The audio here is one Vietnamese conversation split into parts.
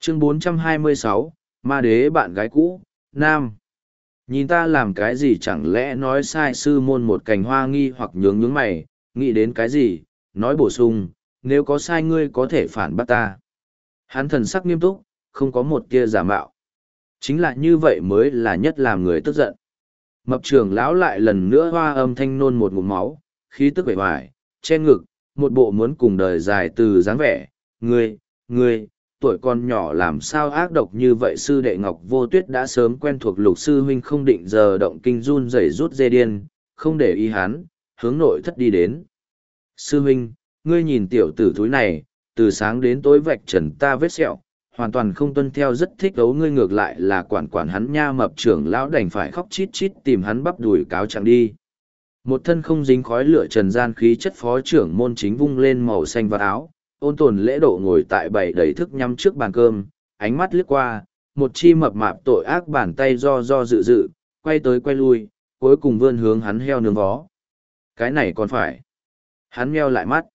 Chương 426, Ma đế bạn gái cũ, Nam. Nhìn ta làm cái gì chẳng lẽ nói sai sư môn một cành hoa nghi hoặc nhướng nhướng mày, nghĩ đến cái gì, nói bổ sung, nếu có sai ngươi có thể phản bác ta. Hắn thần sắc nghiêm túc, không có một tia giả mạo. Chính là như vậy mới là nhất làm người tức giận. Mập trưởng lão lại lần nữa hoa âm thanh nôn một ngụm máu, khí tức vẻ vải, che ngực, một bộ muốn cùng đời dài từ dáng vẻ. Ngươi, tuổi còn nhỏ làm sao ác độc như vậy. Sư đệ Ngọc Vô Tuyết đã sớm quen thuộc Lục sư huynh không định giờ động kinh run rẩy rút dê điên, không để ý hắn, hướng nội thất đi đến. Sư huynh, ngươi nhìn tiểu tử thúi này, từ sáng đến tối vạch trần ta vết sẹo, hoàn toàn không tuân theo, rất thích đấu ngươi, ngược lại là quản hắn nha. Mập trưởng lão đành phải khóc chít chít tìm hắn bắp đùi cáo trạng đi. Một thân không dính khói lửa trần gian khí chất phó trưởng môn chính vung lên màu xanh vào áo, ôn tồn lễ độ ngồi tại bầy đầy thức nhắm trước bàn cơm, ánh mắt liếc qua, một chi mập mạp tội ác bàn tay do dự, quay tới quay lui, cuối cùng vươn hướng hắn heo nướng vó. Cái này còn phải. Hắn meo lại mắt.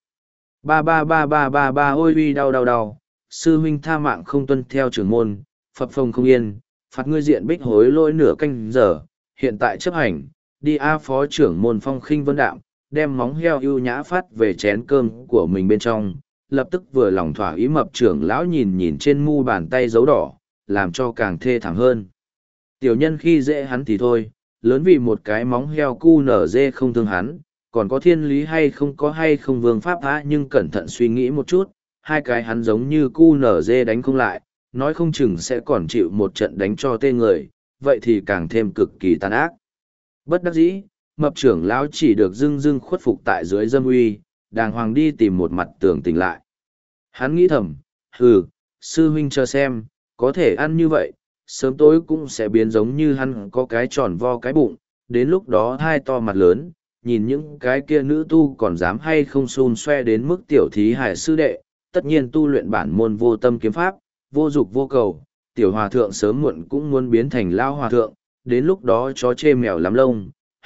Ba ôi uy đau. Sư huynh tha mạng không tuân theo trưởng môn, phập phồng không yên, phạt ngươi diện bích hối lỗi nửa canh giờ, hiện tại chấp hành, đi phó trưởng môn phong khinh vân đạm, đem móng heo ưu nhã phát về chén cơm của mình bên trong, lập tức vừa lòng thỏa ý. Mập trưởng lão nhìn trên mu bàn tay dấu đỏ, làm cho càng thê thảm hơn. Tiểu nhân khi dễ hắn thì thôi, lớn vì một cái móng heo cu nở dê không thương hắn, còn có thiên lý hay không vương pháp hả? Nhưng cẩn thận suy nghĩ một chút, hai cái hắn giống như cu nở dê đánh không lại, nói không chừng sẽ còn chịu một trận đánh cho tê người, vậy thì càng thêm cực kỳ tàn ác. Bất đắc dĩ, mập trưởng lão chỉ được dưng khuất phục tại dưới dâm uy, đàng hoàng đi tìm một mặt tường tỉnh lại. Hắn nghĩ thầm, sư huynh chờ xem, có thể ăn như vậy, sớm tối cũng sẽ biến giống như hắn, có cái tròn vo cái bụng, đến lúc đó hai to mặt lớn, nhìn những cái kia nữ tu còn dám hay không xun xoe đến mức tiểu thí hải sư đệ, tất nhiên tu luyện bản môn vô tâm kiếm pháp, vô dục vô cầu, tiểu hòa thượng sớm muộn cũng muốn biến thành lao hòa thượng, đến lúc đó chó chê mèo lắm lông,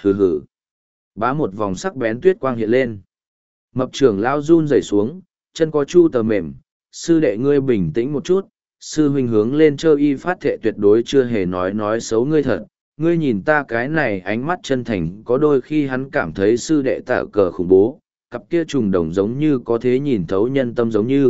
Bá một vòng sắc bén tuyết quang hiện lên. Mập trưởng lao run rẩy xuống, chân có chu tờ mềm, sư đệ ngươi bình tĩnh một chút, sư huynh hướng lên chơ y phát thệ tuyệt đối chưa hề nói xấu ngươi thật. Ngươi nhìn ta cái này ánh mắt chân thành, có đôi khi hắn cảm thấy sư đệ tạ cờ khủng bố, cặp kia trùng đồng giống như có thế nhìn thấu nhân tâm giống như.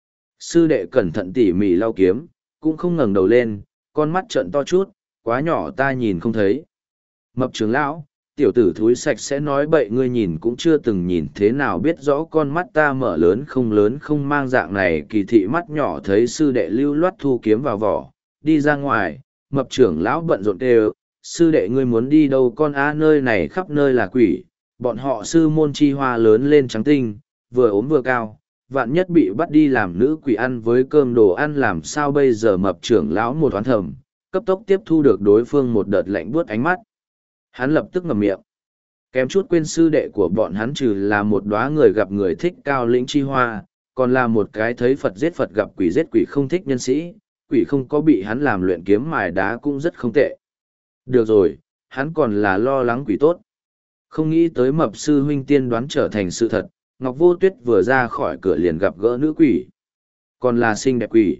Sư đệ cẩn thận tỉ mỉ lau kiếm, cũng không ngẩng đầu lên, con mắt trợn to chút, quá nhỏ ta nhìn không thấy. Mập trưởng lão, tiểu tử thúi sạch sẽ nói bậy, ngươi nhìn cũng chưa từng nhìn thế nào biết rõ con mắt ta mở lớn không mang dạng này. Kỳ thị mắt nhỏ thấy sư đệ lưu loát thu kiếm vào vỏ, đi ra ngoài. Mập trưởng lão bận rộn kêu, sư đệ ngươi muốn đi đâu con nơi này khắp nơi là quỷ, bọn họ sư môn chi hoa lớn lên trắng tinh, vừa ốm vừa cao, vạn nhất bị bắt đi làm nữ quỷ ăn với cơm đồ ăn làm sao bây giờ. Mập trưởng lão một toán thầm, cấp tốc tiếp thu được đối phương một đợt lạnh buốt ánh mắt. Hắn lập tức ngậm miệng. Kém chút quên sư đệ của bọn hắn trừ là một đóa người gặp người thích cao lĩnh chi hoa, còn là một cái thấy Phật giết Phật gặp quỷ giết quỷ không thích nhân sĩ, quỷ không có bị hắn làm luyện kiếm mài đá cũng rất không tệ. Được rồi, hắn còn là lo lắng quỷ tốt. Không nghĩ tới mập sư huynh tiên đoán trở thành sự thật, Ngọc Vô Tuyết vừa ra khỏi cửa liền gặp gỡ nữ quỷ. Còn là xinh đẹp quỷ.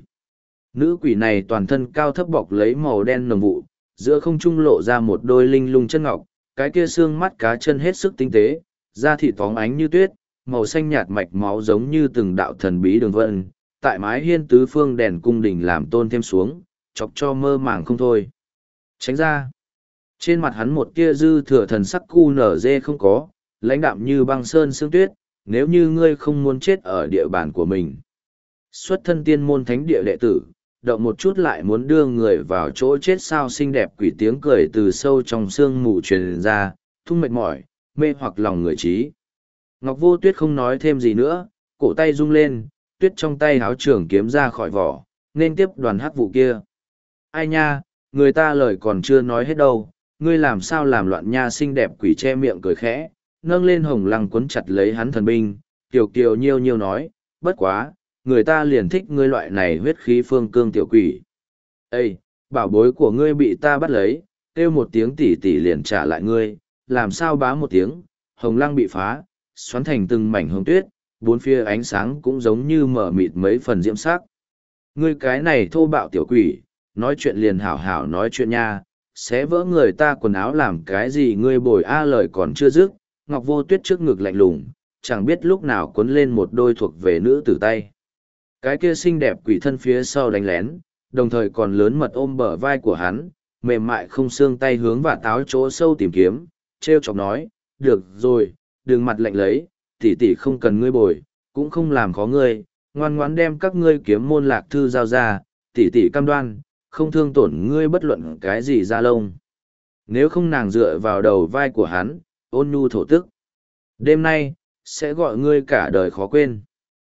Nữ quỷ này toàn thân cao thấp bọc lấy màu đen nồng vụ, giữa không trung lộ ra một đôi linh lung chân ngọc, cái kia xương mắt cá chân hết sức tinh tế, da thịt phóng ánh như tuyết, màu xanh nhạt mạch máu giống như từng đạo thần bí đường vân, tại mái hiên tứ phương đèn cung đình làm tôn thêm xuống, chọc cho mơ màng không thôi. Tránh ra. Trên mặt hắn một tia dư thừa thần sắc cu nở dê không có, lãnh đạm như băng sơn sương tuyết, nếu như ngươi không muốn chết ở địa bàn của mình. Xuất thân tiên môn thánh địa đệ tử, động một chút lại muốn đưa người vào chỗ chết sao. Xinh đẹp quỷ tiếng cười từ sâu trong sương mù truyền ra, thung mệt mỏi, mê hoặc lòng người trí. Ngọc Vô Tuyết không nói thêm gì nữa, cổ tay rung lên, tuyết trong tay háo trường kiếm ra khỏi vỏ, nên tiếp đoàn hắc vụ kia. Ai nha, người ta lời còn chưa nói hết đâu, ngươi làm sao làm loạn nha. Xinh đẹp quỷ che miệng cười khẽ, nâng lên hồng lăng quấn chặt lấy hắn thần binh, kiều kiều nhiêu nhiêu nói, bất quá, người ta liền thích ngươi loại này huyết khí phương cương tiểu quỷ. Ê, bảo bối của ngươi bị ta bắt lấy, kêu một tiếng tỉ tỉ liền trả lại ngươi, làm sao bá một tiếng, hồng lăng bị phá, xoắn thành từng mảnh hồng tuyết, bốn phía ánh sáng cũng giống như mở mịt mấy phần diễm sắc. Ngươi cái này thô bạo tiểu quỷ, nói chuyện liền hảo hảo nói chuyện nha, xé vỡ người ta quần áo làm cái gì ngươi bồi a lời còn chưa dứt, Ngọc Vô Tuyết trước ngực lạnh lùng, chẳng biết lúc nào cuốn lên một đôi thuộc về nữ tử tay. Cái kia xinh đẹp quỷ thân phía sau đánh lén, đồng thời còn lớn mật ôm bờ vai của hắn, mềm mại không xương tay hướng và táo chỗ sâu tìm kiếm, treo chọc nói, được rồi, đừng mặt lạnh lấy, tỷ tỷ không cần ngươi bồi, cũng không làm khó ngươi, ngoan ngoãn đem các ngươi kiếm môn lạc thư giao ra, tỷ tỷ cam đoan, không thương tổn ngươi bất luận cái gì ra lông. Nếu không nàng dựa vào đầu vai của hắn, ôn nhu thổ tức. Đêm nay, sẽ gọi ngươi cả đời khó quên.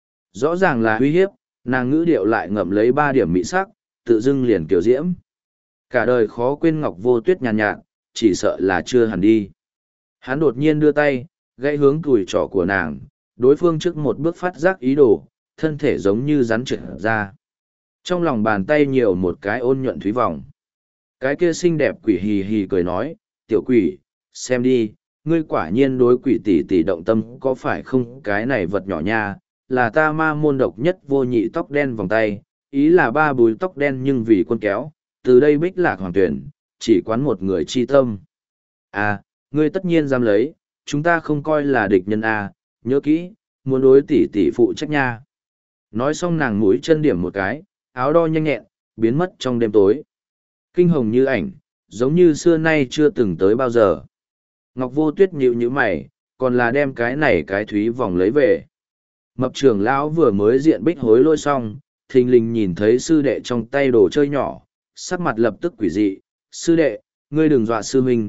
Rõ ràng là uy hiếp, nàng ngữ điệu lại ngậm lấy 3 điểm mỹ sắc, tự dưng liền kiểu diễm. Cả đời khó quên Ngọc Vô Tuyết nhàn nhạt, chỉ sợ là chưa hẳn đi. Hắn đột nhiên đưa tay, gãy hướng cùi trỏ của nàng, đối phương trước một bước phát giác ý đồ, thân thể giống như rắn trượt ra. Trong lòng bàn tay nhiều một cái ôn nhuận thúy vòng. Cái kia xinh đẹp quỷ hì hì cười nói, tiểu quỷ, xem đi, ngươi quả nhiên đối quỷ tỷ tỷ động tâm có phải không, cái này vật nhỏ nha, là ta ma môn độc nhất vô nhị tóc đen vòng tay, ý là 3 búi tóc đen nhưng vì quân kéo, từ đây bích lạc hoàng tuyển, chỉ quán một người chi tâm. À, ngươi tất nhiên dám lấy, chúng ta không coi là địch nhân à, nhớ kỹ, muốn đối tỷ tỷ phụ trách nha. Nói xong nàng mũi chân điểm một cái, áo đo nhanh nhẹn, biến mất trong đêm tối. Kinh hồng như ảnh, giống như xưa nay chưa từng tới bao giờ. Ngọc Vô Tuyết nhíu nhíu mày, còn là đem cái này cái thúy vòng lấy về. Mập trưởng lão vừa mới diện bích hối lôi xong, thình lình nhìn thấy sư đệ trong tay đồ chơi nhỏ, sắc mặt lập tức quỷ dị. Sư đệ, ngươi đừng dọa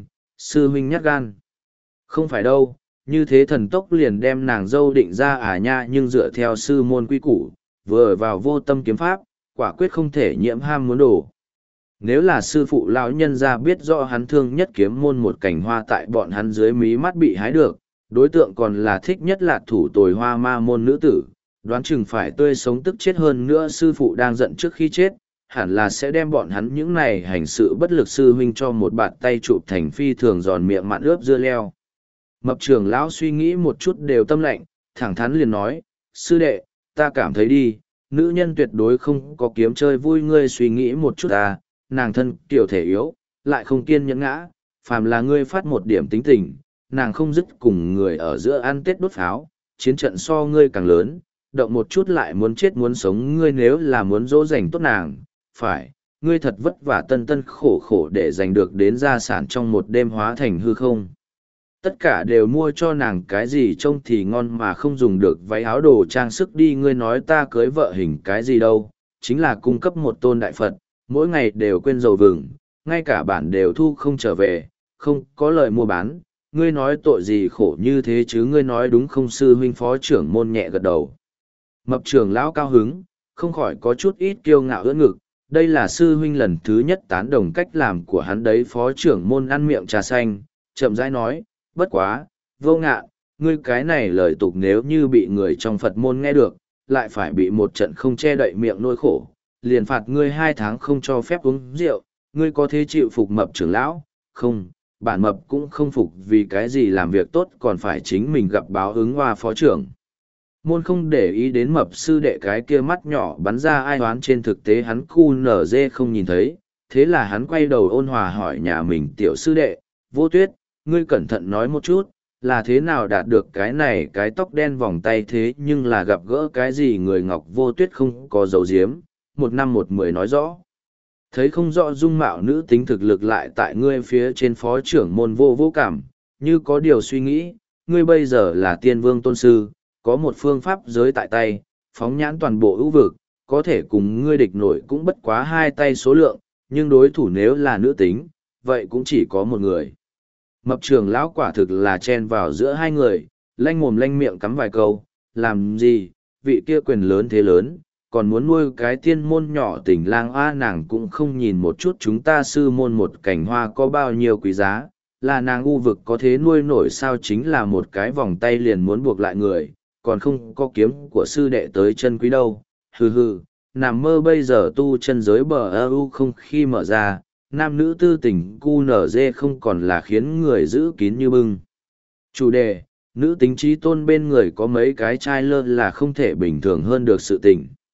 sư huynh nhát gan. Không phải đâu, như thế thần tốc liền đem nàng dâu định ra à nha, nhưng dựa theo sư môn quy củ, vừa vào vô tâm kiếm pháp, quả quyết không thể nhiễm ham muốn đồ. Nếu là sư phụ lão nhân ra biết rõ hắn thương nhất kiếm môn một cành hoa tại bọn hắn dưới mí mắt bị hái được, đối tượng còn là thích nhất là thủ tồi hoa ma môn nữ tử, đoán chừng phải tươi sống tức chết hơn nữa. Sư phụ đang giận trước khi chết, hẳn là sẽ đem bọn hắn những này hành sự bất lực sư huynh cho một bạt tay chụp thành phi thường giòn miệng mặn ướp dưa leo. Mập trưởng lão suy nghĩ một chút đều tâm lạnh, thẳng thắn liền nói, sư đệ, ta cảm thấy đi, nữ nhân tuyệt đối không có kiếm chơi vui, ngươi suy nghĩ một chút à, nàng thân kiểu thể yếu, lại không kiên nhẫn ngã, phàm là ngươi phát một điểm tính tình, nàng không dứt cùng người ở giữa ăn tết đốt pháo, chiến trận so ngươi càng lớn, động một chút lại muốn chết muốn sống, ngươi nếu là muốn dỗ dành tốt nàng, phải, ngươi thật vất vả tân tân khổ khổ để giành được đến gia sản trong một đêm hóa thành hư không. Tất cả đều mua cho nàng cái gì trông thì ngon mà không dùng được váy áo đồ trang sức đi, ngươi nói ta cưới vợ hình cái gì đâu, chính là cung cấp một tôn đại Phật, mỗi ngày đều quên dầu vừng, ngay cả bản đều thu không trở về, không có lời mua bán, ngươi nói tội gì khổ như thế chứ, ngươi nói đúng không? Sư huynh phó trưởng môn nhẹ gật đầu. Mập trưởng lão cao hứng, không khỏi có chút ít kiêu ngạo ưỡn ngực, đây là sư huynh lần thứ nhất tán đồng cách làm của hắn đấy. Phó trưởng môn ăn miệng trà xanh, chậm rãi nói, bất quá, Vô Ngạn, ngươi cái này lời tục nếu như bị người trong Phật môn nghe được, lại phải bị một trận không che đậy miệng nỗi khổ, liền phạt ngươi 2 tháng không cho phép uống rượu, ngươi có thế chịu phục? Mập trưởng lão, không, bản mập cũng không phục, vì cái gì làm việc tốt còn phải chính mình gặp báo ứng. Hoa phó trưởng môn không để ý đến mập sư đệ cái kia mắt nhỏ bắn ra ai oán, trên thực tế hắn cu nở dê không nhìn thấy, thế là hắn quay đầu ôn hòa hỏi nhà mình tiểu sư đệ, Vô Tuyết, ngươi cẩn thận nói một chút, là thế nào đạt được cái này cái tóc đen vòng tay, thế nhưng là gặp gỡ cái gì người? Ngọc Vô Tuyết không có dấu diếm, 1 năm 1 mười nói rõ. Thấy không rõ dung mạo nữ tính thực lực lại tại ngươi phía trên. Phó trưởng môn vô cảm, như có điều suy nghĩ, ngươi bây giờ là tiên vương tôn sư, có một phương pháp giới tại tay, phóng nhãn toàn bộ ưu vực, có thể cùng ngươi địch nổi cũng bất quá 2 tay số lượng, nhưng đối thủ nếu là nữ tính, vậy cũng chỉ có một người. Mập trưởng lão quả thực là chen vào giữa hai người, lanh mồm lanh miệng cắm vài câu, làm gì, vị kia quyền lớn thế lớn, còn muốn nuôi cái tiên môn nhỏ tỉnh lang a, nàng cũng không nhìn một chút chúng ta sư môn một cành hoa có bao nhiêu quý giá, là nàng u vực có thế nuôi nổi sao? Chính là một cái vòng tay liền muốn buộc lại người, còn không có kiếm của sư đệ tới chân quý đâu. Hừ hừ, nằm mơ, bây giờ tu chân giới bờ ơ không khi mở ra, nam nữ tư tình cu nở dê không còn là khiến người giữ kín như bưng. Chủ đề, nữ tính trí tôn bên người có mấy cái trai lơ là không thể bình thường hơn được sự tình.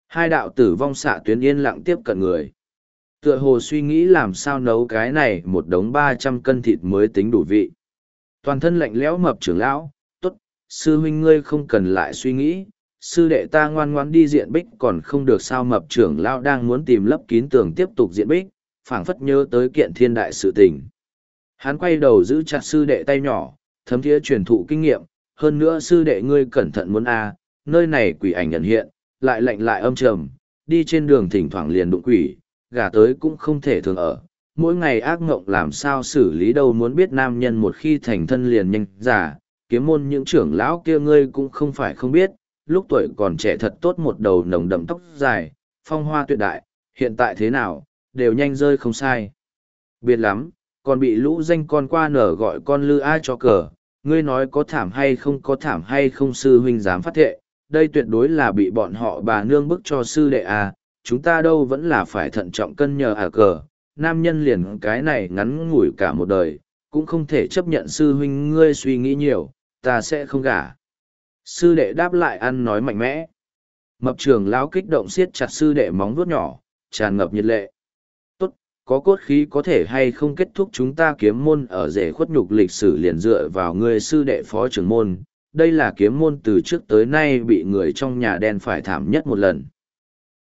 Hai đạo tử vong xạ tuyến yên lặng tiếp cận người. Tựa hồ suy nghĩ làm sao nấu cái này một đống 300 cân thịt mới tính đủ vị. Toàn thân lạnh lẽo mập trưởng lão, tốt, sư huynh ngươi không cần lại suy nghĩ, sư đệ ta ngoan ngoãn đi diện bích còn không được sao. Mập trưởng lão đang muốn tìm lấp kín tường tiếp tục diện bích, phảng phất nhớ tới kiện thiên đại sự tình. Hắn quay đầu giữ chặt sư đệ tay nhỏ, thấm thiế truyền thụ kinh nghiệm, hơn nữa sư đệ ngươi cẩn thận muốn nơi này quỷ ảnh nhận hiện, lại lạnh lại âm trầm, đi trên đường thỉnh thoảng liền đụng quỷ, gà tới cũng không thể thường ở. Mỗi ngày ác ngộng làm sao xử lý đâu, muốn biết nam nhân một khi thành thân liền nhanh già, kiếm môn những trưởng lão kia ngươi cũng không phải không biết, lúc tuổi còn trẻ thật tốt một đầu nồng đậm tóc dài, phong hoa tuyệt đại, hiện tại thế nào, đều nhanh rơi không sai. Biệt lắm, còn bị lũ danh con qua nở gọi con lư ai cho cờ, ngươi nói có thảm hay không, có thảm hay không, sư huynh dám phát thệ, đây tuyệt đối là bị bọn họ bà nương bức cho sư đệ chúng ta đâu vẫn là phải thận trọng cân nhờ cờ, nam nhân liền cái này ngắn ngủi cả một đời, cũng không thể chấp nhận sư huynh ngươi suy nghĩ nhiều, ta sẽ không gả. Sư đệ đáp lại ăn nói mạnh mẽ. Mập trường lão kích động siết chặt sư đệ móng vuốt nhỏ, tràn ngập nhiệt lệ. Tốt, có cốt khí có thể hay không kết thúc chúng ta kiếm môn ở rể khuất nhục lịch sử liền dựa vào ngươi sư đệ phó trưởng môn. Đây là kiếm môn từ trước tới nay bị người trong nhà đen phải thảm nhất một lần.